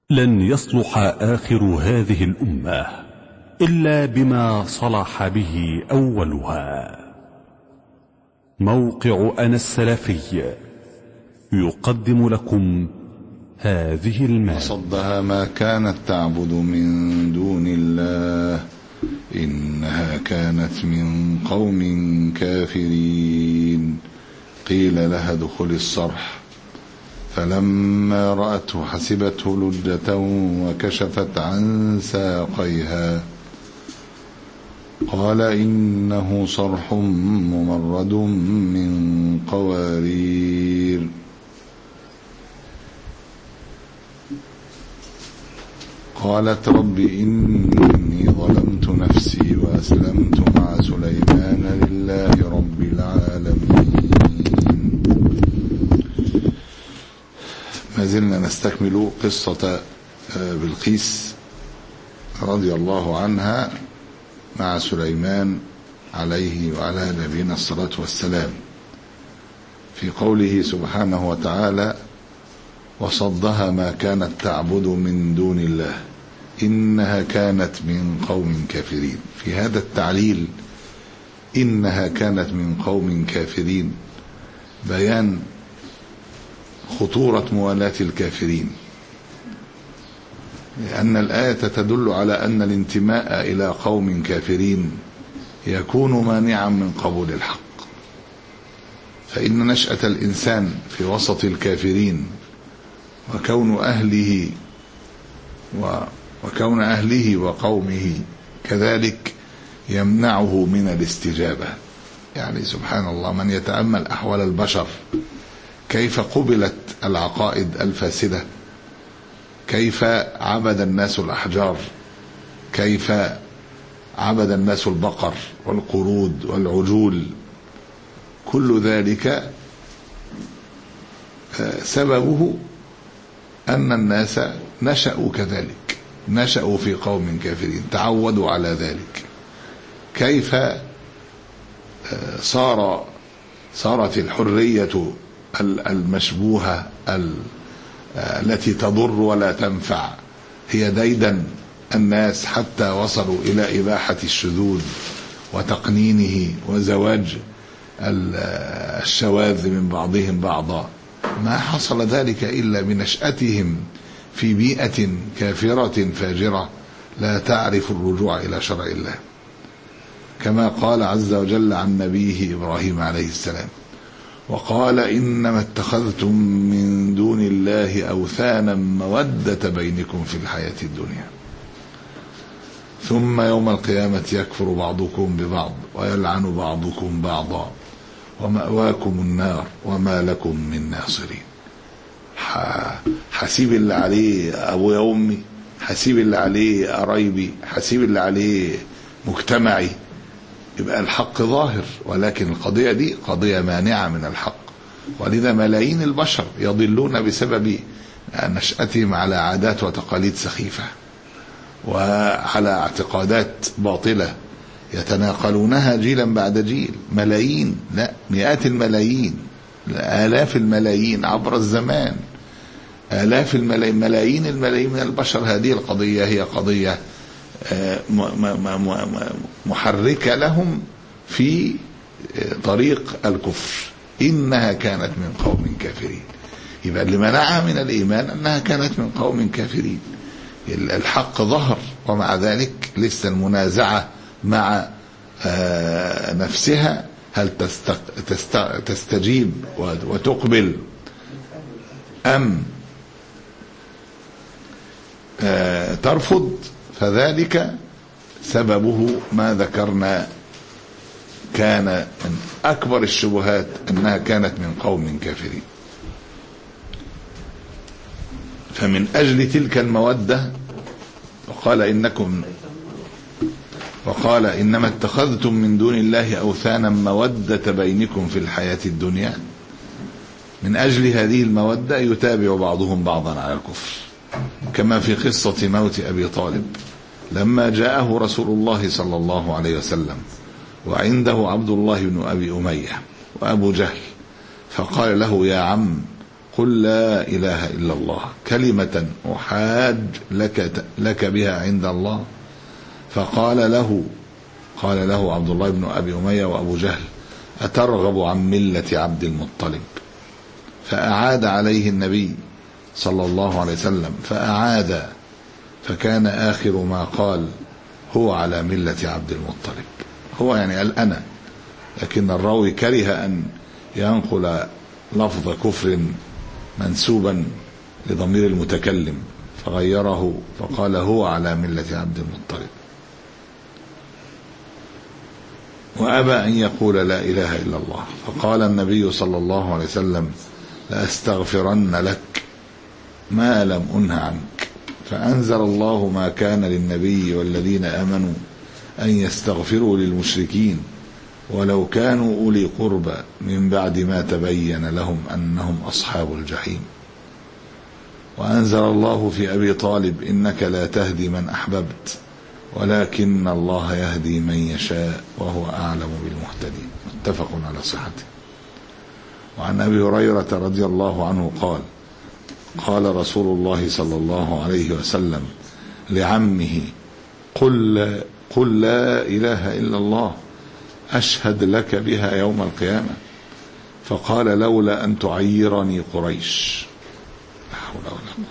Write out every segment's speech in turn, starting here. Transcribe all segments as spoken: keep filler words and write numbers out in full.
لن يصلح آخر هذه الأمة إلا بما صلح به أولها. موقع أنا السلفي يقدم لكم هذه المادة. وصدها ما كانت تعبد من دون الله إنها كانت من قوم كافرين. قيل لها ادخل الصرح فلما رأته حسبته لجة وكشفت عن ساقيها قال إنه صرح ممرد من قوارير. قالت رب إني ظلمت نفسي وأسلمت مع سليمان لله رب العالمين. ما زلنا نستكمل قصة بلقيس رضي الله عنها مع سليمان عليه وعلى نبينا الصلاة والسلام، في قوله سبحانه وتعالى: وصدها ما كانت تعبد من دون الله إنها كانت من قوم كافرين. في هذا التعليل إنها كانت من قوم كافرين بيان خطورة موالاة الكافرين، لأن الآية تدل على أن الانتماء إلى قوم كافرين يكون مانعا من قبول الحق، فإن نشأة الإنسان في وسط الكافرين وكون أهله وكون أهله وقومه كذلك يمنعه من الاستجابة. يعني سبحان الله، من يتأمل أحوال البشر، كيف قبلت العقائد الفاسدة، كيف عبد الناس الأحجار، كيف عبد الناس البقر والقرود والعجول، كل ذلك سببه أن الناس نشأوا كذلك، نشأوا في قوم كافرين، تعودوا على ذلك. كيف صار صارت الحرية المشبوهة التي تضر ولا تنفع هي ديدا الناس، حتى وصلوا إلى إباحة الشذوذ وتقنينه وزواج الشواذ من بعضهم بعضا. ما حصل ذلك إلا بنشأتهم في بيئة كافرة فاجرة لا تعرف الرجوع إلى شرع الله، كما قال عز وجل عن نبيه إبراهيم عليه السلام: وقال إنما اتخذتم من دون الله أوثانا مودة بينكم في الحياة الدنيا ثم يوم القيامة يكفر بعضكم ببعض ويلعن بعضكم بعضا ومأواكم النار وما لكم من ناصرين. حسيب اللي عليه أبويا وأمي، حسيب اللي عليه قرايبي، حسيب اللي عليه مجتمعي، يبقى الحق ظاهر، ولكن القضية دي قضية مانعة من الحق. ولذا ملايين البشر يضلون بسبب نشأتهم على عادات وتقاليد سخيفة وعلى اعتقادات باطلة يتناقلونها جيلا بعد جيل. ملايين، لا مئات الملايين، آلاف الملايين عبر الزمان، آلاف الملايين، ملايين الملايين من البشر. هذه القضية هي قضية محركة لهم في طريق الكفر. إنها كانت من قوم كافرين، يبقى اللي منعها من الإيمان أنها كانت من قوم كافرين. الحق ظهر، ومع ذلك لسه المنازعة مع نفسها، هل تستجيب وتقبل أم ترفض. فذلك سببه ما ذكرنا، كان من أكبر الشبهات أنها كانت من قوم كافرين. فمن أجل تلك المودة وقال إنكم وقال إنما اتخذتم من دون الله أوثانا مودة بينكم في الحياة الدنيا، من أجل هذه المودة يتابع بعضهم بعضا على الكفر، كما في قصة موت أبي طالب لما جاءه رسول الله صلى الله عليه وسلم وعنده عبد الله بن أبي أمية وأبو جهل، فقال له: يا عم قل لا إله إلا الله كلمة أحاج لك, لك بها عند الله. فقال له قال له عبد الله بن أبي أمية وأبو جهل أترغب عن ملة عبد المطلب؟ فأعاد عليه النبي صلى الله عليه وسلم فأعاد، فكان آخر ما قال هو على ملة عبد المطلب. هو يعني قال أنا، لكن الراوي كره أن ينقل لفظ كفر منسوبا لضمير المتكلم فغيره فقال هو على ملة عبد المطلب. وأبى أن يقول لا إله إلا الله. فقال النبي صلى الله عليه وسلم لأستغفرن لك ما لم أنه عنك. فأنزل الله ما كان للنبي والذين آمنوا أن يستغفروا للمشركين ولو كانوا أولي قربى من بعد ما تبين لهم أنهم أصحاب الجحيم. وأنزل الله في أبي طالب إنك لا تهدي من أحببت ولكن الله يهدي من يشاء وهو أعلم بالمهتدين. متفق على صحته. وعن أبي هريرة رضي الله عنه قال قال رسول الله صلى الله عليه وسلم لعمه قل, قل لا إله إلا الله أشهد لك بها يوم القيامة. فقال لولا أن تعيرني قريش لا حول ولا قوة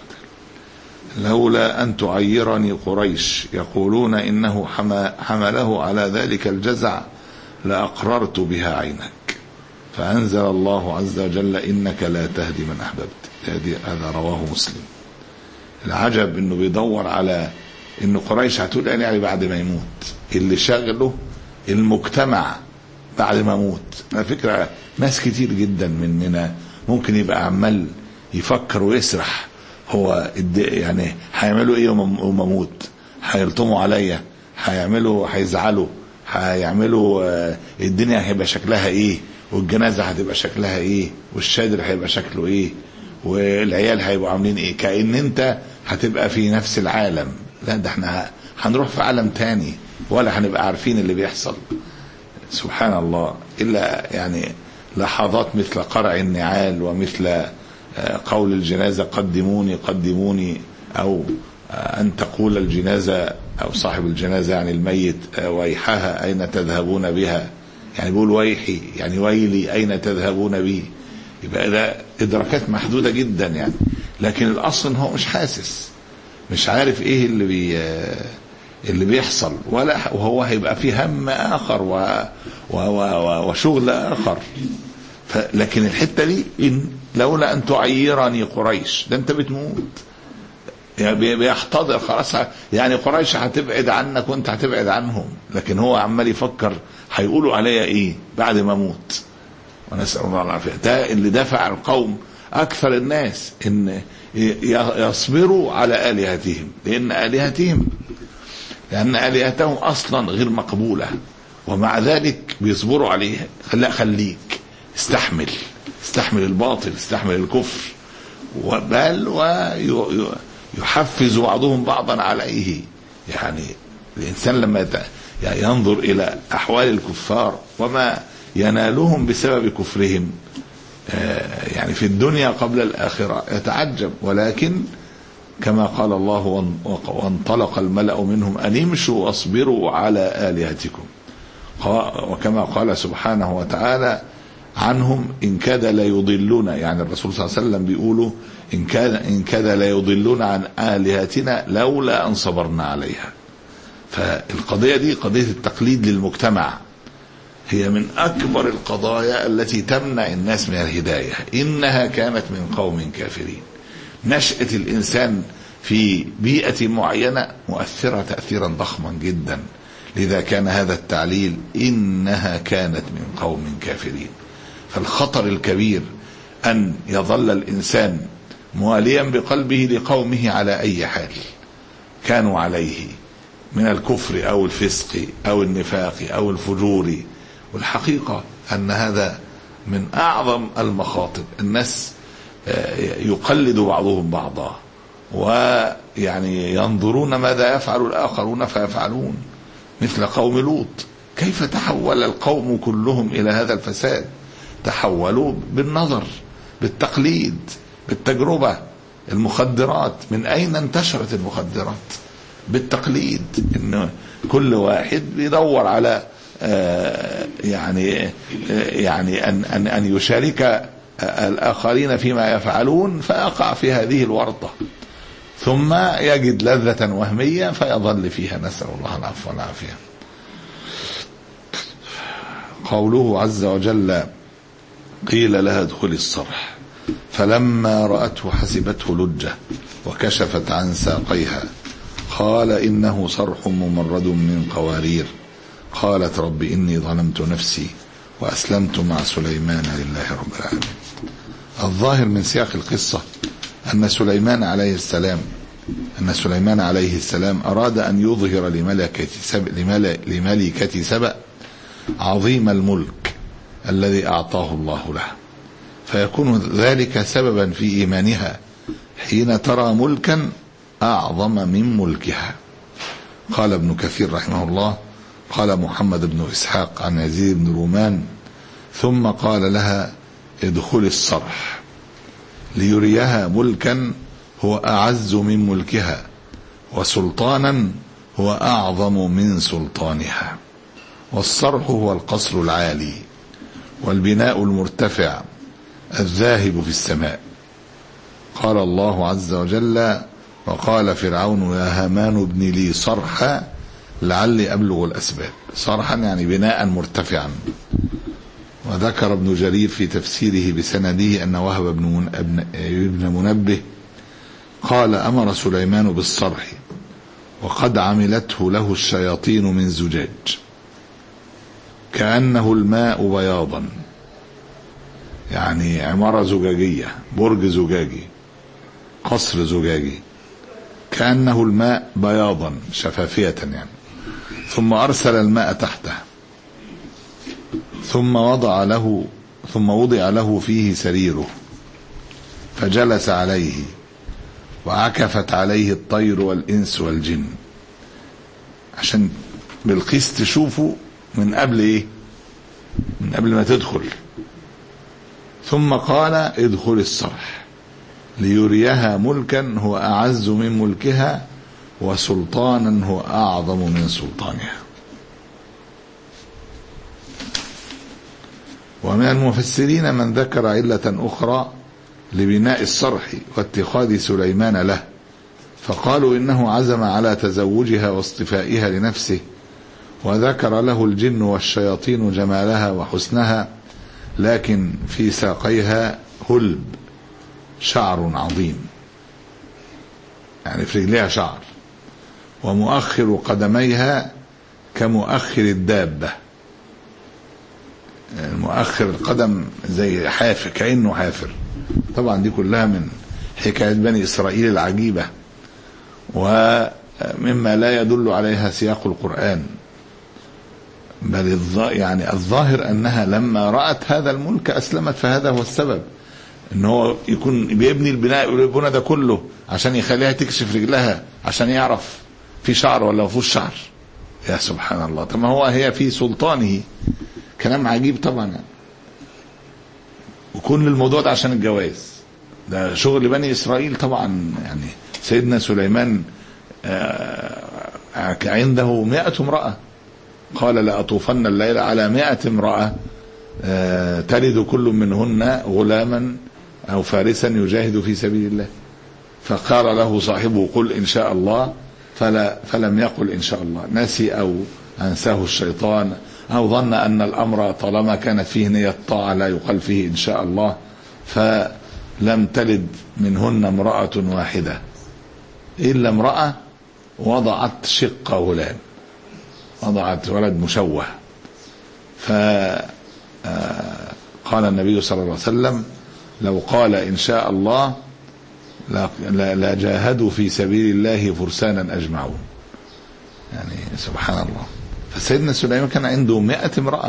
لولا أن تعيرني قريش يقولون إنه حمله على ذلك الجزع لأقررت بها عينك. فأنزل الله عز وجل إنك لا تهدي من أحببت. هذا رواه مسلم. العجب إنه بيدور على إنه قريش هتقول يعني بعد ما يموت اللي شغله المجتمع بعد ما يموت. على فكرة ناس كتير جدا مننا ممكن يبقى عمال يفكر ويسرح هو يعني هيعملوا ايه يوم اموت؟ هيلطموا عليا، هيعملوا هيزعلوا، هيعملوا الدنيا هيبقى شكلها ايه، والجنازه هتبقى شكلها ايه، والشادر هيبقى شكله ايه، والعيال هيبقوا عاملين ايه، كأن انت هتبقى في نفس العالم. لا، ده احنا هنروح في عالم تاني ولا هنبقى عارفين اللي بيحصل. سبحان الله. الا يعني لحظات مثل قرع النعال ومثل قول الجنازة قدموني قدموني، أو أن تقول الجنازة أو صاحب الجنازة يعني الميت ويحها أين تذهبون بها، يعني بيقول ويحي يعني ويلي أين تذهبون به. يبقى ده إدراكات محدودة جدا يعني، لكن الأصل هو مش حاسس، مش عارف إيه اللي بي اللي بيحصل، ولا وهو هيبقى في هم آخر و و و وشغل آخر. لكن الحتة دي إن لولا أن تعيرني قريش، ده أنت بتموت يعني بيحتضر خلاص، يعني قريش هتبعد عنك وأنت هتبعد عنهم، لكن هو عمال يفكر هيقولوا عليا إيه بعد ما أموت. ونسأل الله العافية. ده اللي دفع القوم أكثر الناس إن يصبروا على آلهتهم، لأن آلهتهم لأن آلهتهم أصلا غير مقبولة، ومع ذلك بيصبروا عليها. لا، خليك استحمل استحمل الباطل، استحمل الكفر، بل ويحفز بعضهم بعضا عليه. يعني الإنسان لما ينظر إلى أحوال الكفار وما ينالهم بسبب كفرهم يعني في الدنيا قبل الآخرة يتعجب. ولكن كما قال الله وانطلق الملأ منهم أن امشوا واصبروا على آلهتكم، وكما قال سبحانه وتعالى عنهم إن كاد لا يضلون، يعني الرسول صلى الله عليه وسلم بيقولوا إن كاد إن كاد لا يضلون عن آلهتنا لولا أن صبرنا عليها. فالقضية دي قضية التقليد للمجتمع هي من أكبر القضايا التي تمنع الناس من الهداية. إنها كانت من قوم كافرين. نشأة الإنسان في بيئة معينة مؤثرة تأثيرا ضخما جدا، لذا كان هذا التعليل إنها كانت من قوم كافرين. فالخطر الكبير أن يظل الإنسان مواليا بقلبه لقومه على أي حال كانوا عليه من الكفر أو الفسق أو النفاق أو الفجور. والحقيقة أن هذا من أعظم المخاطر. الناس يقلد بعضهم بعضا، ويعني ينظرون ماذا يفعل الآخرون فيفعلون، مثل قوم لوط. كيف تحول القوم كلهم إلى هذا الفساد؟ تحولوا بالنظر، بالتقليد. بالتجربة. المخدرات، من أين انتشرت المخدرات؟ بالتقليد، إن كل واحد بيدور على آه يعني آه يعني أن أن أن يشارك الآخرين فيما يفعلون، فيقع في هذه الورطة، ثم يجد لذة وهمية فيظل فيها، نسأل الله العفو والعافية. قوله عز وجل: قيل لها ادخلي الصرح فلما رأته حسبته لجة وكشفت عن ساقيها قال إنه صرح ممرد من قوارير قالت رب إني ظلمت نفسي وأسلمت مع سليمان لله رب العالمين. الظاهر من سياق القصة أن سليمان عليه السلام أن سليمان عليه السلام أراد أن يظهر لملكة سبأ, لملكة سبأ عظيم الملك الذي أعطاه الله له، فيكون ذلك سببا في إيمانها حين ترى ملكا أعظم من ملكها. قال ابن كثير رحمه الله: قال محمد بن إسحاق عن يزيد بن رومان: ثم قال لها ادخل الصرح ليريها ملكا هو أعز من ملكها وسلطانا هو أعظم من سلطانها. والصرح هو القصر العالي والبناء المرتفع الذاهب في السماء. قال الله عز وجل: وقال فرعون يا هامان ابن لي صرحا لعلي أبلغ الأسباب. صرحا يعني بناء مرتفعا. وذكر ابن جرير في تفسيره بسنده أن وهب بن منبه قال: أمر سليمان بالصرح وقد عملته له الشياطين من زجاج كأنه الماء بياضا، يعني عمارة زجاجية، برج زجاجي، قصر زجاجي، كأنه الماء بياضا شفافية يعني. ثم أرسل الماء تحته ثم وضع له ثم وضع له فيه سريره فجلس عليه وعكفت عليه الطير والإنس والجن، عشان بالقيس تشوفه من قبل ايه من قبل ما تدخل. ثم قال ادخل الصرح ليريها ملكا هو أعز من ملكها وسلطانا هو أعظم من سلطانها. ومن المفسرين من ذكر علة أخرى لبناء الصرح واتخاذ سليمان له، فقالوا إنه عزم على تزوجها واصطفائها لنفسه، وذكر له الجن والشياطين جمالها وحسنها، لكن في ساقيها هلب شعر عظيم، يعني في رجليها شعر، ومؤخر قدميها كمؤخر الدابة، المؤخر القدم زي حافر، كأنه حافر. طبعا دي كلها من حكاية بني إسرائيل العجيبة، ومما لا يدل عليها سياق القرآن، بل يعني الظاهر أنها لما رأت هذا الملك أسلمت، فهذا هو السبب، ان هو يكون بيبني البناء البناء ده كله عشان يخليها تكشف رجلها عشان يعرف في شعر ولا ما فيهوش شعر. يا سبحان الله. طب ما هو هي في سلطانه. كلام عجيب طبعا يعني. وكل الموضوع ده عشان الجواز، ده شغل بني إسرائيل طبعا. يعني سيدنا سليمان عنده مئة امرأة، قال لأطوفن الليل على مئة امرأة تلد كل منهن غلاما أو فارسا يجاهد في سبيل الله. فقال له صاحبه قل إن شاء الله، فلا فلم يقل إن شاء الله، نسي أو أنساه الشيطان، أو ظن أن الأمر طالما كانت فيه نية طاعة لا يقال فيه إن شاء الله، فلم تلد منهن امرأة واحدة إلا امرأة وضعت شق غلام، وضعت ولد مشوه. فقال النبي صلى الله عليه وسلم لو قال إن شاء الله لا جاهدوا في سبيل الله فرسانا أجمعون. يعني سبحان الله. فسيدنا سليمان كان عنده مئة امرأة،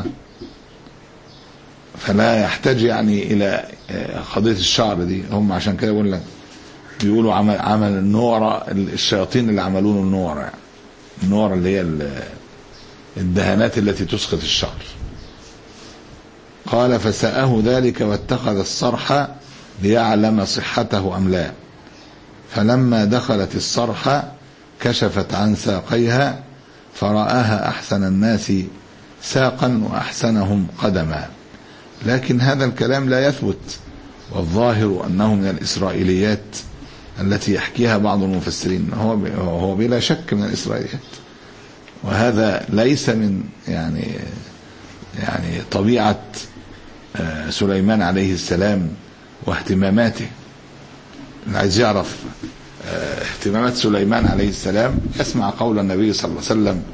فلا يحتاج يعني إلى قضية الشعر دي. هم عشان كده يقول لك بيقولوا عمل عمل النورة، الشياطين اللي عملوا النورة، يعني النورة اللي هي الدهانات التي تسقط الشعر. قال فسأه ذلك واتخذ الصرح ليعلم صحته أم لا. فلما دخلت الصرح كشفت عن ساقيها فرآها أحسن الناس ساقا وأحسنهم قدما. لكن هذا الكلام لا يثبت، والظاهر أنه من الإسرائيليات التي يحكيها بعض المفسرين. هو هو بلا شك من الإسرائيليات، وهذا ليس من يعني يعني طبيعة سليمان عليه السلام واهتماماته. اللي عايز يعرف اهتمامات سليمان عليه السلام يسمع قول النبي صلى الله عليه وسلم،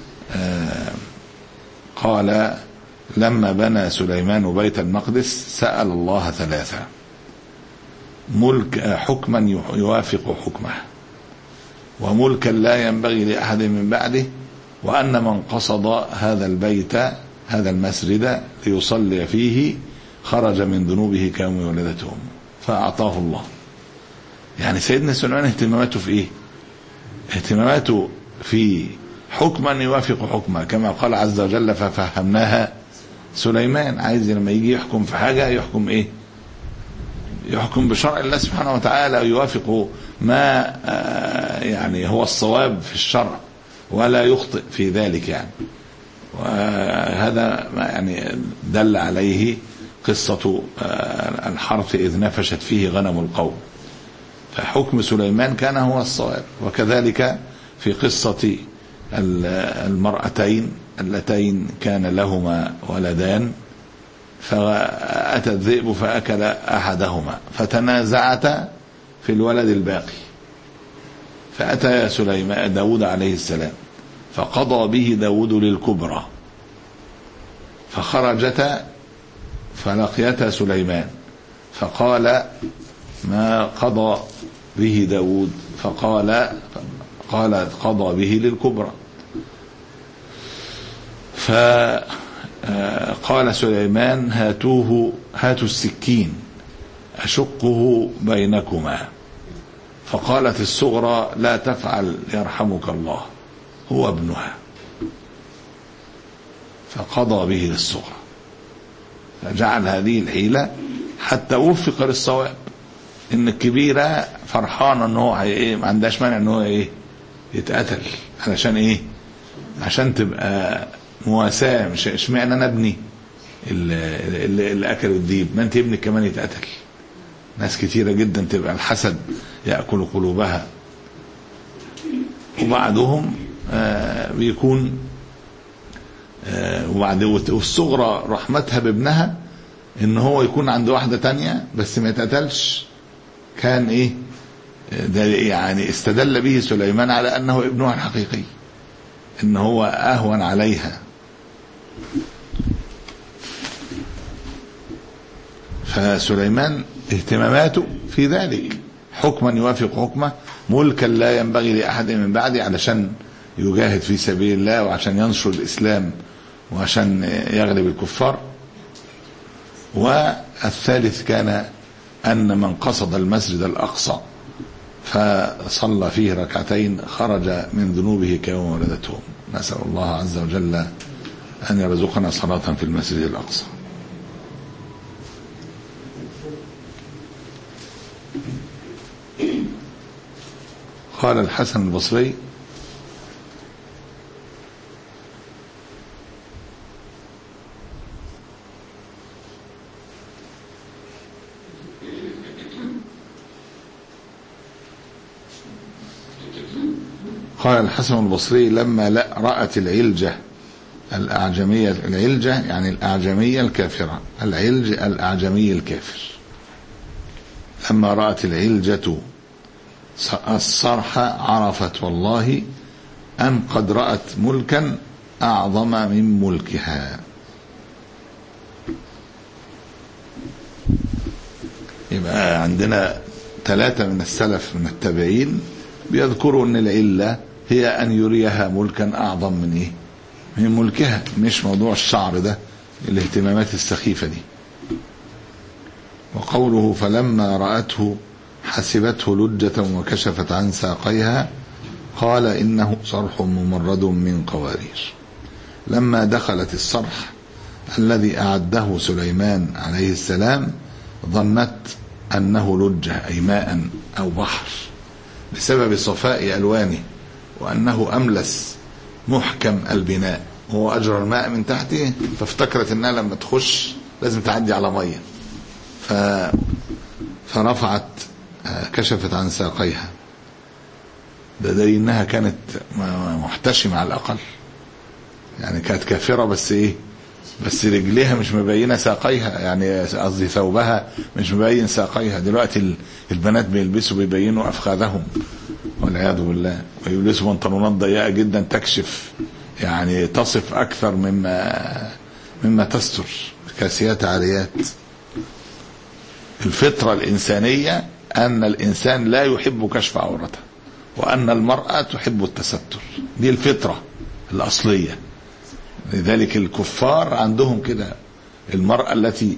قال: لما بنى سليمان بيت المقدس سأل الله ثلاثة: ملك حكما يوافق حكمه، وملكا لا ينبغي لأحد من بعده، وأن من قصد هذا البيت هذا المسجد ليصلي فيه خرج من ذنوبه كيوم ولدته أمه، فأعطاه الله. يعني سيدنا سليمان اهتماماته في ايه؟ اهتماماته في حكما يوافق حكمه، كما قال عز وجل: ففهمناها سليمان. عايز لما يجي يحكم في حاجة يحكم ايه؟ يحكم بشرع الله سبحانه وتعالى، يوافق ما يعني هو الصواب في الشرع ولا يخطئ في ذلك يعني. وهذا ما يعني دل عليه قصة الحرث إذ نفشت فيه غنم القوم، فحكم سليمان كان هو الصواب. وكذلك في قصة المرأتين اللتين كان لهما ولدان، فأتى الذئب فأكل أحدهما فتنازعتا في الولد الباقي، فأتى سليمان داود عليه السلام فقضى به داود للكبرى، فخرجتا فلقيتا سليمان فقال: ما قضى به داود؟ فقال قال قضى به للكبرى. فقال سليمان: هاتوه هاتوا السكين أشقه بينكما. فقالت الصغرى: لا تفعل يرحمك الله، هو ابنها. فقضى به للصغرى، فجعل هذه الحيلة حتى وفق للصواب، ان الكبيرة فرحانة ان هو ايه، ما عندهاش مانع ان هو ايه يتقتل، علشان ايه؟ عشان تبقى مواساة. مش اشمعنى انا ابني اللي, اللي, اللي اكل الديب، ما انت ابنك كمان يتقتل. ناس كتيرة جدا تبقى الحسد يأكل قلوبها. وبعدهم آه بيكون آه وبعد والصغرى رحمتها بابنها ان هو يكون عند واحدة تانية بس ما يتقتلش، كان ايه ده؟ يعني استدل به سليمان على انه ابنها الحقيقي، ان هو اهون عليها. فسليمان اهتماماته في ذلك حكما يوافق حكمه، ملكا لا ينبغي لأحد من بعده، علشان يجاهد في سبيل الله وعشان ينشر الإسلام وعشان يغلب الكفار. والثالث كان أن من قصد المسجد الأقصى فصلى فيه ركعتين خرج من ذنوبه كيوم ولدته. نسأل الله عز وجل أن يرزقنا صلاة في المسجد الأقصى. قال الحسن البصري: قال الحسن البصري: لما رأت العلجة الأعجمية، العلجة يعني الأعجمية الكافرة، العلج الأعجمي الكافر، لما رأت العلجة الصرح عرفت والله أن قد رأت ملكا أعظم من ملكها. يبقى عندنا ثلاثة من السلف من التابعين بيذكروا أن العلة هي أن يريها ملكا أعظم من إيه؟ من ملكها، مش موضوع الشعر ده، الاهتمامات السخيفة دي. وقوله: فلما رأته حسبته لجة وكشفت عن ساقيها، قال: إنه صرح ممرد من قوارير. لما دخلت الصرح الذي أعده سليمان عليه السلام ظنت أنه لجة أي ماء أو بحر بسبب صفاء ألوانه، وأنه أملس محكم البناء، هو أجرى الماء من تحته، فافتكرت أنها لما تخش لازم تعدي على مية، ف... فرفعت كشفت عن ساقيها. ده دليل انها كانت محتشمة على الاقل، يعني كانت كافرة بس ايه، بس رجليها مش مبينة ساقيها، يعني قصدي ثوبها مش مبين ساقيها. دلوقتي البنات بيلبسوا بيبينوا افخاذهم والعياذ بالله، ويلبسوا بنطلونات ضيقة جدا تكشف، يعني تصف اكثر مما مما تستر، كاسيات عاريات. الفطرة الانسانية ان الانسان لا يحب كشف عورته، وأن المرأة تحب التستر، دي الفطرة الأصلية. لذلك الكفار عندهم كده، المرأة التي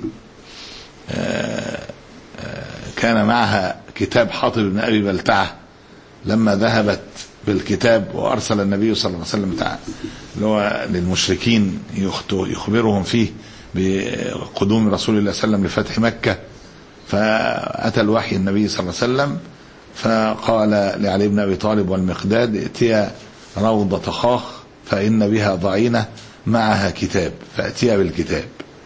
كان معها كتاب حاطب بن أبي بلتعة لما ذهبت بالكتاب وأرسل النبي صلى الله عليه وسلم اللي هو للمشركين يخبرهم فيه بقدوم رسول الله صلى الله عليه وسلم لفتح مكة، فأتى الوحي النبي صلى الله عليه وسلم فقال لعلي بن أبي طالب والمقداد ائتيا روضة خاخ فإن بها ضعينة معها كتاب، فأتيا بالكتاب.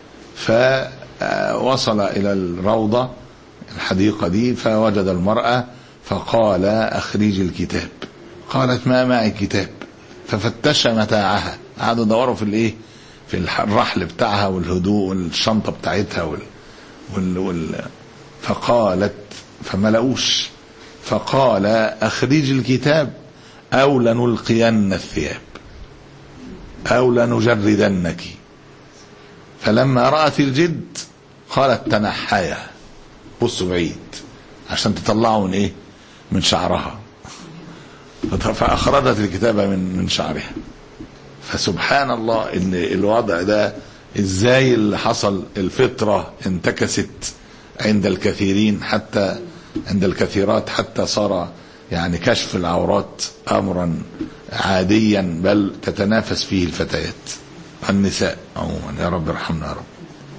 فوصل إلى الروضة الحديقة دي فوجد المرأة فقال أخرج الكتاب، قالت ما معي كتاب، ففتش متاعها، قعدوا يدوروا في الايه في الرحل بتاعها والهدوء والشنطة بتاعتها وال... وال... وال... فقالت فما لقوش، فقال أخرج الكتاب أو لنلقين الثياب أو لنجردنك. فلما رأت الجد قالت تنحيا، بصوا بعيد عشان تطلعوا من ايه من شعرها، فأخرجت الكتاب من من شعرها. فسبحان الله ان الوضع ده ازاي اللي حصل، الفطرة انتكست عند الكثيرين حتى عند الكثيرات حتى صار يعني كشف العورات امرا عاديا، بل تتنافس فيه الفتيات النساء عموما. يا رب ارحمنا يا رب.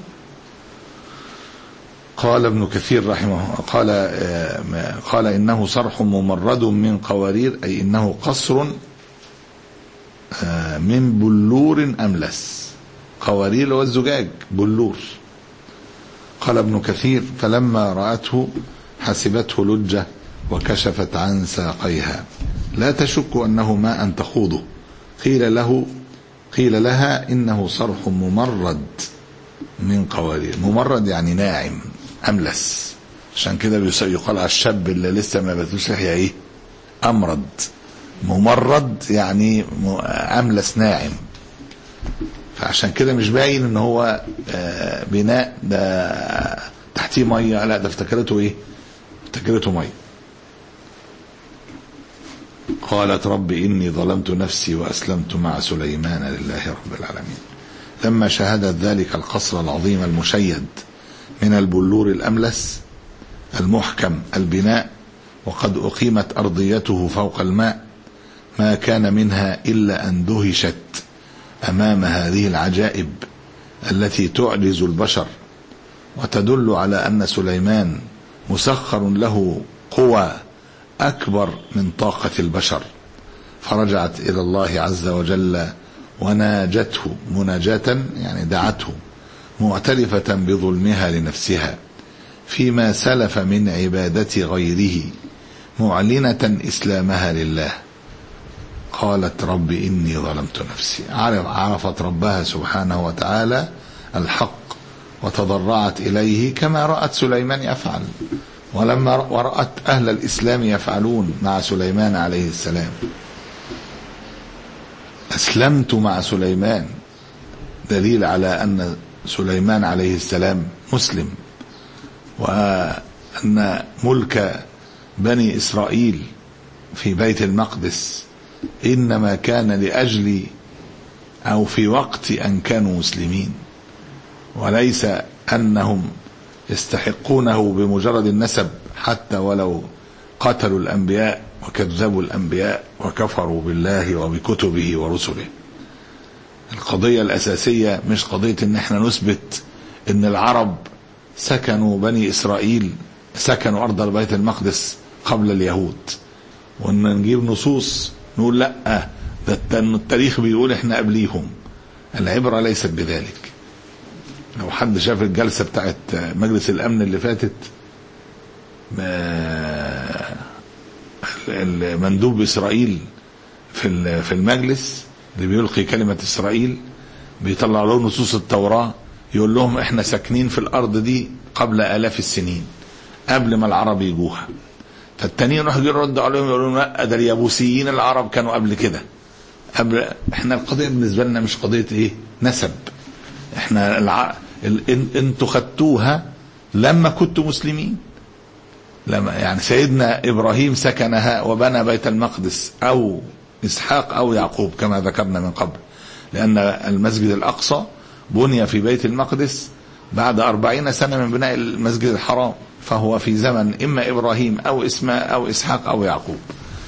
قال ابن كثير رحمه قال قال انه صرح ممرد من قوارير، اي انه قصر من بلور املس. قوارير والزجاج بلور. قال ابن كثير فلما رأته حسبته لجة وكشفت عن ساقيها لا تشك أنه ماء تخوضه. قيل له قيل لها إنه صرح ممرد من قوارير. ممرد يعني ناعم أملس، عشان كده يقال على الشاب اللي لسه ما بتوش لحية ايه أمرد. ممرد يعني أملس ناعم، فعشان كده مش باين ان هو بناء ده تحتيه ميه، لا ده افتكرته ايه افتكرته ميه. قالت رب إني ظلمت نفسي وأسلمت مع سليمان لله رب العالمين. لما شاهدت ذلك القصر العظيم المشيد من البلور الأملس المحكم البناء وقد أقيمت أرضيته فوق الماء، ما كان منها إلا أن دهشت أمام هذه العجائب التي تعجز البشر وتدل على أن سليمان مسخر له قوى أكبر من طاقة البشر. فرجعت إلى الله عز وجل وناجته مناجاة، يعني دعته معترفة بظلمها لنفسها فيما سلف من عبادة غيره، معلنة إسلامها لله. قالت رب إني ظلمت نفسي. عرفت ربها سبحانه وتعالى الحق وتضرعت إليه كما رأت سليمان يفعل، ولما رأت أهل الإسلام يفعلون مع سليمان عليه السلام. أسلمت مع سليمان دليل على أن سليمان عليه السلام مسلم، وأن ملك بني إسرائيل في بيت المقدس إنما كان لأجل أو في وقت أن كانوا مسلمين، وليس أنهم يستحقونه بمجرد النسب، حتى ولو قتلوا الأنبياء وكذبوا الأنبياء وكفروا بالله وبكتبه ورسله. القضية الأساسية مش قضية إن احنا نثبت إن العرب سكنوا بني إسرائيل سكنوا أرض بيت المقدس قبل اليهود، وإن نجيب نصوص نقول لا ده التاريخ بيقول إحنا قبليهم. العبرة ليست بذلك. لو حد شاف الجلسة بتاعت مجلس الأمن اللي فاتت، المندوب إسرائيل في في المجلس اللي بيلقي كلمة إسرائيل بيطلع لهم نصوص التوراة، يقول لهم إحنا ساكنين في الأرض دي قبل آلاف السنين قبل ما العرب يجوها. فالتانيين راح يردوا عليهم يقولون لا ده اليابوسيين العرب كانوا قبل كده. قبل احنا القضية بالنسبة لنا مش قضية ايه نسب، احنا الع... ال... انتوا خدتوها لما كنتوا مسلمين. لما يعني سيدنا إبراهيم سكنها وبنى بيت المقدس، أو إسحاق أو يعقوب كما ذكرنا من قبل، لأن المسجد الأقصى بني في بيت المقدس بعد أربعين سنة من بناء المسجد الحرام، فهو في زمن إما إبراهيم أو إسماء أو إسحاق أو يعقوب،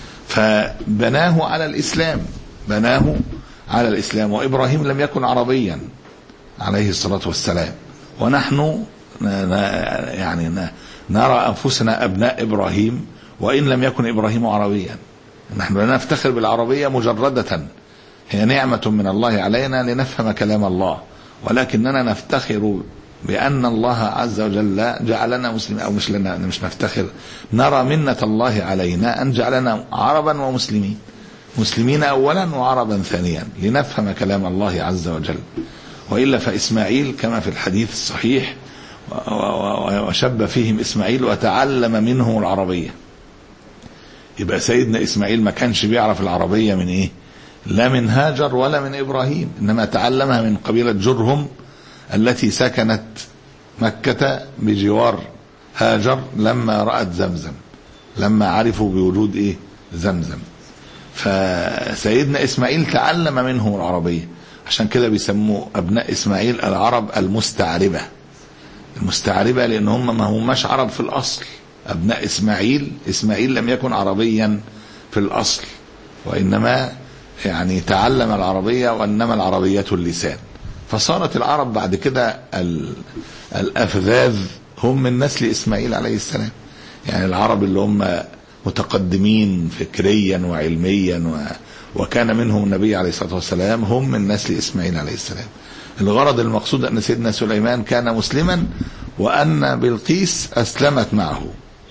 فبناه على الإسلام، بناه على الإسلام. وإبراهيم لم يكن عربيا عليه الصلاة والسلام، ونحن يعني نرى أنفسنا أبناء إبراهيم وإن لم يكن إبراهيم عربيا. نحن لا نفتخر بالعربية مجردة، هي نعمة من الله علينا لنفهم كلام الله، ولكننا نفتخر بأن الله عز وجل جعلنا مسلمين، أو مش لنا مش نفتخر، نرى منة الله علينا أن جعلنا عربا ومسلمين، مسلمين أولا وعربا ثانيا، لنفهم كلام الله عز وجل. وإلا فإسماعيل كما في الحديث الصحيح وشب فيهم إسماعيل وتعلم منهم العربية. يبقى سيدنا إسماعيل ما كانش بيعرف العربية من إيه؟ لا من هاجر ولا من إبراهيم، إنما تعلمها من قبيلة جرهم التي سكنت مكة بجوار هاجر لما رأت زمزم، لما عرفوا بوجود إيه زمزم. فسيدنا إسماعيل تعلم منهم العربية، عشان كده بيسموا أبناء إسماعيل العرب المستعربة. المستعربة لأن هم ما هماش عرب في الأصل. أبناء إسماعيل، إسماعيل لم يكن عربيا في الأصل، وإنما يعني تعلم العربية، وإنما العربية اللسان. فصارت العرب بعد كده الأفذاذ هم من نسل إسماعيل عليه السلام، يعني العرب اللي هم متقدمين فكريا وعلميا، وكان منهم النبي عليه الصلاة والسلام، هم من نسل إسماعيل عليه السلام. الغرض المقصود أن سيدنا سليمان كان مسلما، وأن بلقيس أسلمت معه.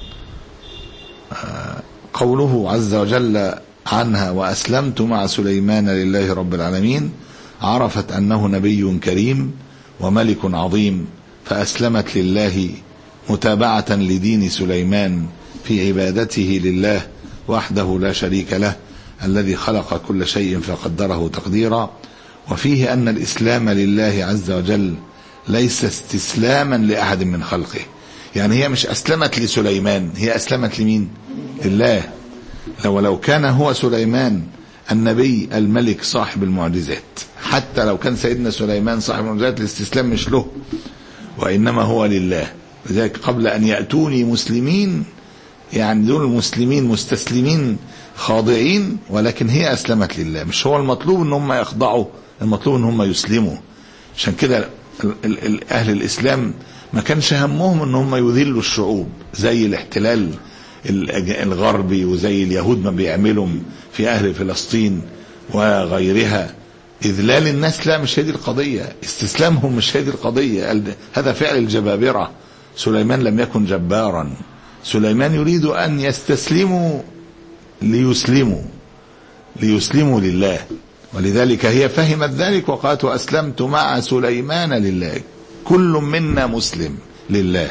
قوله عز وجل عنها وأسلمت مع سليمان لله رب العالمين، عرفت أنه نبي كريم وملك عظيم، فأسلمت لله متابعة لدين سليمان في عبادته لله وحده لا شريك له، الذي خلق كل شيء فقدره تقديرا. وفيه أن الإسلام لله عز وجل ليس استسلاما لأحد من خلقه، يعني هي مش أسلمت لسليمان، هي أسلمت لمين؟ لله. لو لو كان هو سليمان النبي الملك صاحب المعجزات، حتى لو كان سيدنا سليمان صاحب المعجزات، الاستسلام مش له، وإنما هو لله. لذلك قبل أن يأتوني مسلمين، يعني دول المسلمين مستسلمين خاضعين، ولكن هي أسلمت لله. مش هو المطلوب ان هم يخضعوا، المطلوب ان هم يسلموا. عشان كده أهل الإسلام ما كانش همهم ان هم يذلوا الشعوب زي الاحتلال الغربي وزي اليهود ما بيعملوا في أهل فلسطين وغيرها. إذلال الناس لا، مش هذه القضية. استسلامهم مش هذه القضية، هذا فعل الجبابرة. سليمان لم يكن جبارا، سليمان يريد أن يستسلموا ليسلموا ليسلموا لله، ولذلك هي فهمت ذلك وقالت وأسلمت مع سليمان لله. كل منا مسلم لله،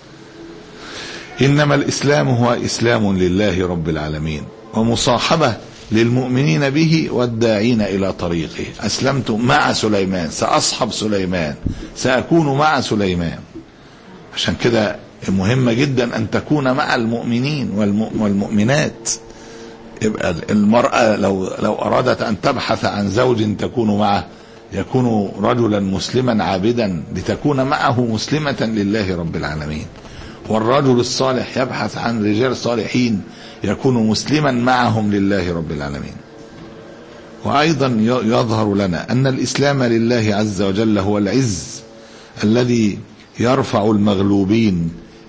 إنما الإسلام هو إسلام لله رب العالمين، ومصاحبة للمؤمنين به والداعين إلى طريقه. أسلمت مع سليمان، سأصحب سليمان، سأكون مع سليمان. عشان كده مهمة جدا أن تكون مع المؤمنين والمؤمنات. يبقى المرأة لو لو أرادت أن تبحث عن زوج تكون معه، يكون رجلا مسلما عابدا لتكون معه مسلمة لله رب العالمين. والرجل الصالح يبحث عن رجال صالحين يكون مسلما معهم لله رب العالمين. وأيضا يظهر لنا أن الإسلام لله عز وجل هو العز الذي يرفع المغلوبين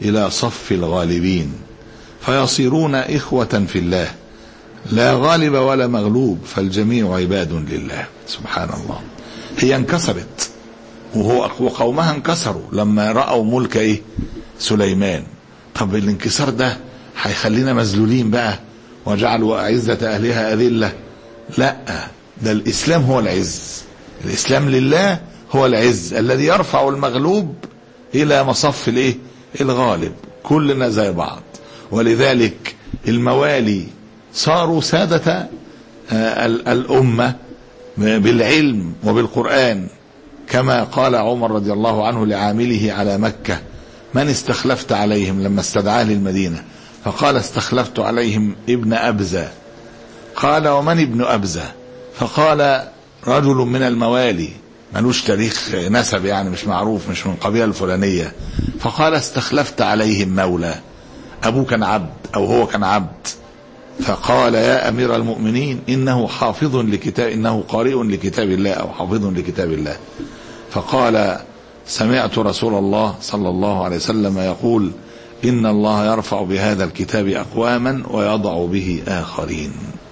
إلى صف الغالبين فيصيرون إخوة في الله، لا غالب ولا مغلوب، فالجميع عباد لله. سبحان الله. هي انكسرت وهو وقومها انكسروا لما رأوا ملك ايه سليمان. طب الانكسار ده هيخلينا مذلولين بقى وجعلوا أعزة أهلها أذلة؟ لا، ده الإسلام هو العز، الإسلام لله هو العز الذي يرفع المغلوب إلى مصف الايه الغالب، كلنا زي بعض. ولذلك الموالي صاروا سادة الأمة بالعلم وبالقرآن، كما قال عمر رضي الله عنه لعامله على مكة: من استخلفت عليهم؟ لما استدعاه للمدينة فقال: استخلفت عليهم ابن أبزة. قال: ومن ابن أبزة؟ فقال: رجل من الموالي، ملوش تاريخ نسب يعني، مش معروف، مش من قبيلة الفلانية. فقال: استخلفت عليهم مولى، أبوه كان عبد أو هو كان عبد. فقال: يا أمير المؤمنين إنه حافظ لكتاب، إنه قارئ لكتاب الله أو حافظ لكتاب الله. فقال: سمعت رسول الله صلى الله عليه وسلم يقول: إن الله يرفع بهذا الكتاب أقواما ويضع به آخرين.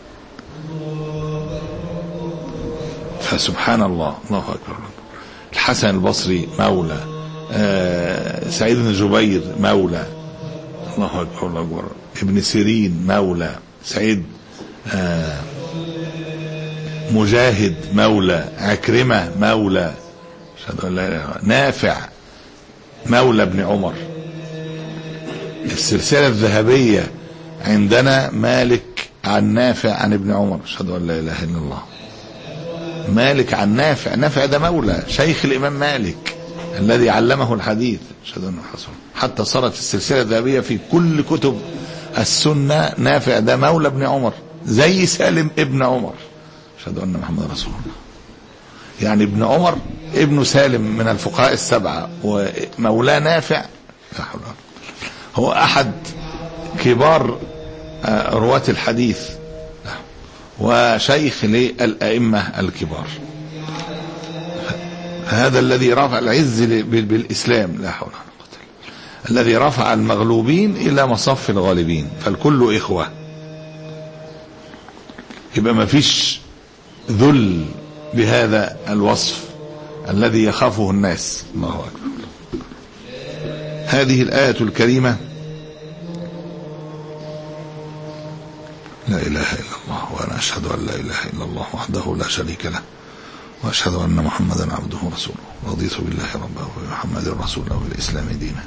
فسبحان الله، الله أكبر. الحسن البصري مولى، آه سعيد بن جبير مولى، الله أكبر الله أكبر. ابن سيرين مولى، سعيد آه مجاهد مولى، عكرمة مولى، نافع مولى ابن عمر. السلسلة الذهبية عندنا مالك عن نافع عن ابن عمر، أشهد أن لا إله إلا الله. مالك عن نافع، نافع ده مولى شيخ الإمام مالك الذي علمه الحديث، أشهد أنه حسن. حتى صارت السلسلة الذهبية في كل كتب السنة نافع ده مولى ابن عمر، زي سالم ابن عمر، أشهد أن محمد رسول الله. يعني ابن عمر ابن سالم من الفقهاء السبعة، ومولاه نافع هو أحد كبار رواة الحديث وشيخ للأئمة الكبار. هذا الذي رفع العز بالإسلام، لا حول ولا قوة، الذي رفع المغلوبين إلى مصف الغالبين، فالكل إخوة. يبقى ما فيش ذل بهذا الوصف الذي يخافه الناس. الله أكبر. هذه الآية الكريمة: لا إله إلا الله وأنا أشهد أن لا إله إلا الله وحده لا شريك له وأشهد أن محمدا عبده ورسوله رضيت بالله ربا وبمحمد رسولا وبالإسلام دينا.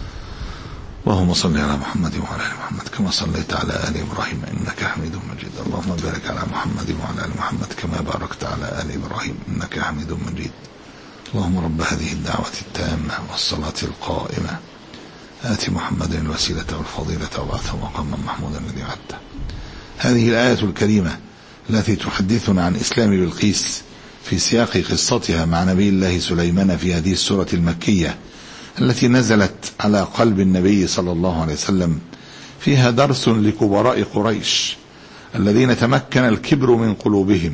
اللهم صل على محمد وعلى آل محمد كما صليت على آل إبراهيم إنك حميد مجيد. اللهم بارك على محمد وعلى آل محمد كما باركت على آل إبراهيم إنك حميد مجيد. اللهم رب هذه الدعوة التامة والصلاة القائمة آت محمد الوسيلة والفضيلة وبعثه مقاما محمودا الذي وعدته. هذه الآية الكريمة التي تحدثنا عن إسلام بلقيس في سياق قصتها مع نبي الله سليمان في هذه السورة المكية التي نزلت على قلب النبي صلى الله عليه وسلم، فيها درس لكبراء قريش الذين تمكن الكبر من قلوبهم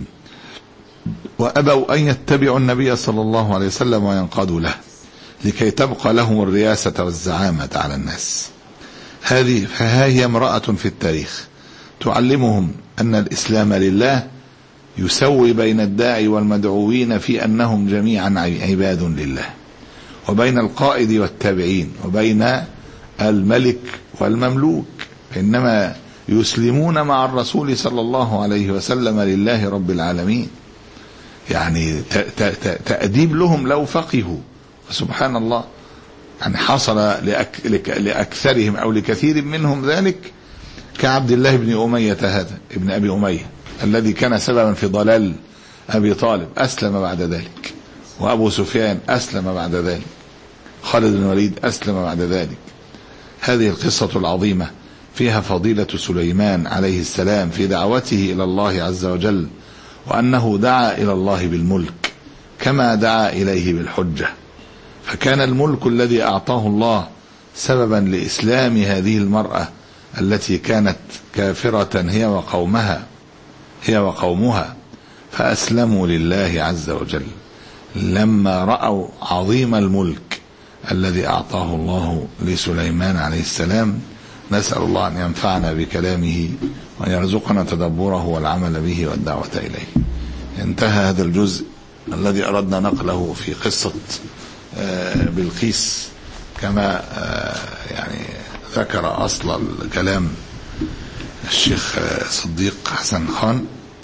وأبوا أن يتبعوا النبي صلى الله عليه وسلم وينقادوا له لكي تبقى لهم الرياسة والزعامة على الناس. هذه فها هي امرأة في التاريخ تعلمهم أن الإسلام لله، يسوي بين الداعي والمدعوين في أنهم جميعا عباد لله، وبين القائد والتابعين، وبين الملك والمملوك، إنما يسلمون مع الرسول صلى الله عليه وسلم لله رب العالمين. يعني تأديب لهم لو فقهوا. سبحان الله، يعني حصل لأك لأكثرهم أو لكثير منهم ذلك، كعبد الله بن أمية هذا ابن أبي أمية الذي كان سببا في ضلال أبي طالب، أسلم بعد ذلك. وأبو سفيان أسلم بعد ذلك. خالد بن الوليد أسلم بعد ذلك. هذه القصة العظيمة فيها فضيلة سليمان عليه السلام في دعوته إلى الله عز وجل، وأنه دعا إلى الله بالملك كما دعا إليه بالحجة. فكان الملك الذي أعطاه الله سببا لإسلام هذه المرأة التي كانت كافرة هي وقومها هي وقومها فأسلموا لله عز وجل لما رأوا عظيم الملك الذي أعطاه الله لسليمان عليه السلام. نسأل الله أن ينفعنا بكلامه وأن يرزقنا تدبره والعمل به والدعوة إليه. انتهى هذا الجزء الذي أردنا نقله في قصة بلقيس كما يعني ذكر أصل الكلام الشيخ صديق حسن خان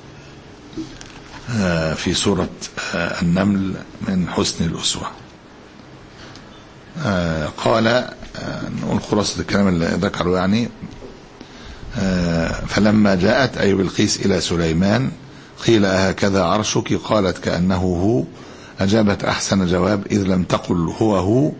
في سورة النمل من حسن الأسوة. قال، نقول خلاصة الكلام اللي ذكره يعني، فلما جاءت أي بلقيس إلى سليمان قيل أهكذا عرشك؟ قالت كأنه هو. أجابت أحسن جواب إذ لم تقل هو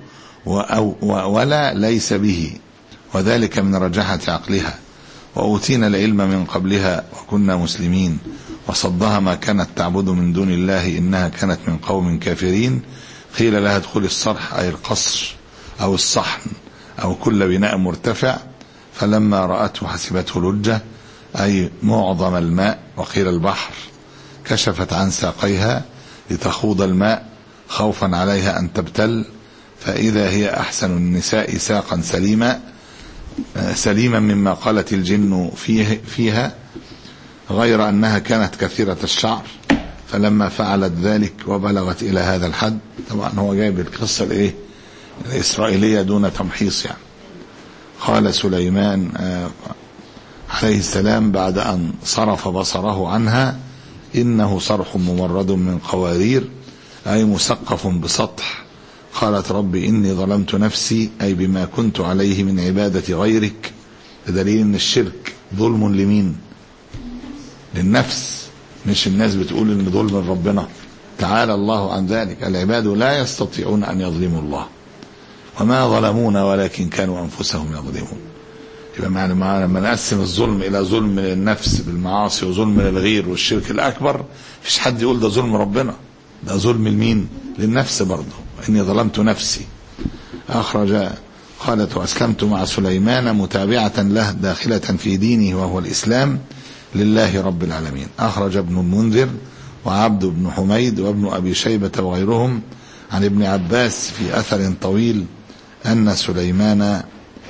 هو ولا ليس به، وذلك من رجحة عقلها. وأوتينا العلم من قبلها وكنا مسلمين. وصدها ما كانت تعبد من دون الله إنها كانت من قوم كافرين. قيل لها ادخل الصرح أي القصر أو الصحن أو كل بناء مرتفع. فلما رأته حسبته لجة أي معظم الماء. وقيل البحر. كشفت عن ساقيها لتخوض الماء خوفا عليها أن تبتل، فإذا هي أحسن النساء ساقا سليما سليما مما قالت الجن فيه فيها، غير أنها كانت كثيرة الشعر. فلما فعلت ذلك وبلغت إلى هذا الحد، طبعا هو جايب القصة الإيه الإسرائيلية دون تمحيص يعني. قال سليمان عليه السلام بعد أن صرف بصره عنها إنه صرح ممرد من قوارير أي مثقف بسطح. قالت رب إني ظلمت نفسي أي بما كنت عليه من عبادة غيرك، بدليل أن الشرك ظلم لمين؟ للنفس، مش الناس بتقول إن ظلم ربنا. تعالى الله عن ذلك. العباد لا يستطيعون أن يظلموا الله وما ظلمونا ولكن كانوا أنفسهم يظلمون. يبقى معنى لما نقسم الظلم إلى ظلم للنفس بالمعاصي وظلم للغير والشرك الأكبر، فيش حد يقول ده ظلم ربنا، ده ظلم لمين؟ للنفس برضه. إني ظلمت نفسي. أخرج قالت وأسلمت مع سليمان متابعة له داخلة في دينه وهو الإسلام لله رب العالمين. أخرج ابن المنذر وعبد بن حميد وابن أبي شيبة وغيرهم عن ابن عباس في أثر طويل أن سليمان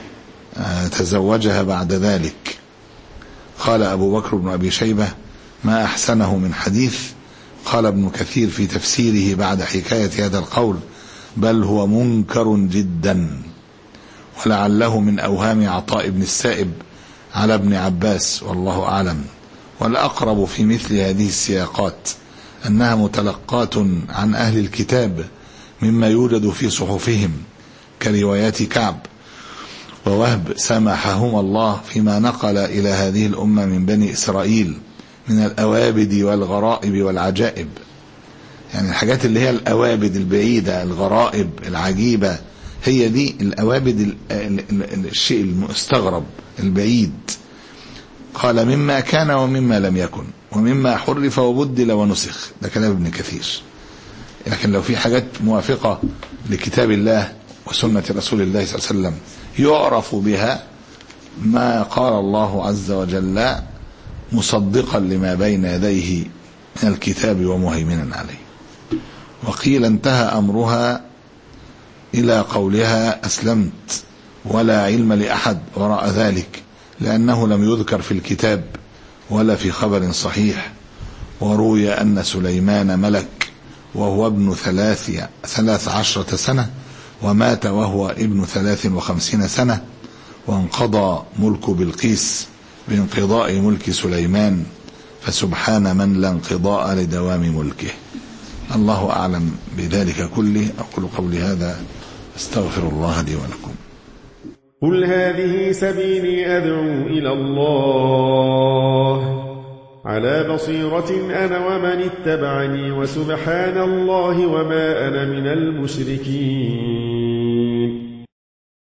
تزوجها بعد ذلك. قال أبو بكر بن أبي شيبة ما أحسنه من حديث. قال ابن كثير في تفسيره بعد حكاية هذا القول بل هو منكر جدا، ولعله من أوهام عطاء بن السائب على ابن عباس والله أعلم. والأقرب في مثل هذه السياقات أنها متلقات عن أهل الكتاب مما يوجد في صحفهم كروايات كعب ووهب سامحهما الله فيما نقل إلى هذه الأمة من بني إسرائيل من الأوابد والغرائب والعجائب. يعني الحاجات اللي هي الأوابد البعيدة الغرائب العجيبة هي دي الأوابد، الشيء المستغرب البعيد. قال مما كان ومما لم يكن ومما حرف وبدل ونسخ. ده كلام ابن كثير. لكن لو في حاجات موافقة لكتاب الله وسنة رسول الله صلى الله عليه وسلم يعرف بها ما قال الله عز وجل مصدقا لما بين يديه من الكتاب ومهيمنا عليه. وقيل انتهى أمرها إلى قولها أسلمت ولا علم لأحد وراء ذلك، لأنه لم يذكر في الكتاب ولا في خبر صحيح. وروي أن سليمان ملك وهو ابن ثلاث ثلاث عشرة سنة ومات وهو ابن ثلاث وخمسين سنة، وانقضى ملك بلقيس بانقضاء ملك سليمان، فسبحان من لا انقضاء لدوام ملكه. الله أعلم بذلك كله. أقول قولي هذا استغفر الله لي ولكم. قل هذه سبيلي أدعو إلى الله على بصيرة أنا ومن اتبعني وسبحان الله وما أنا من المشركين.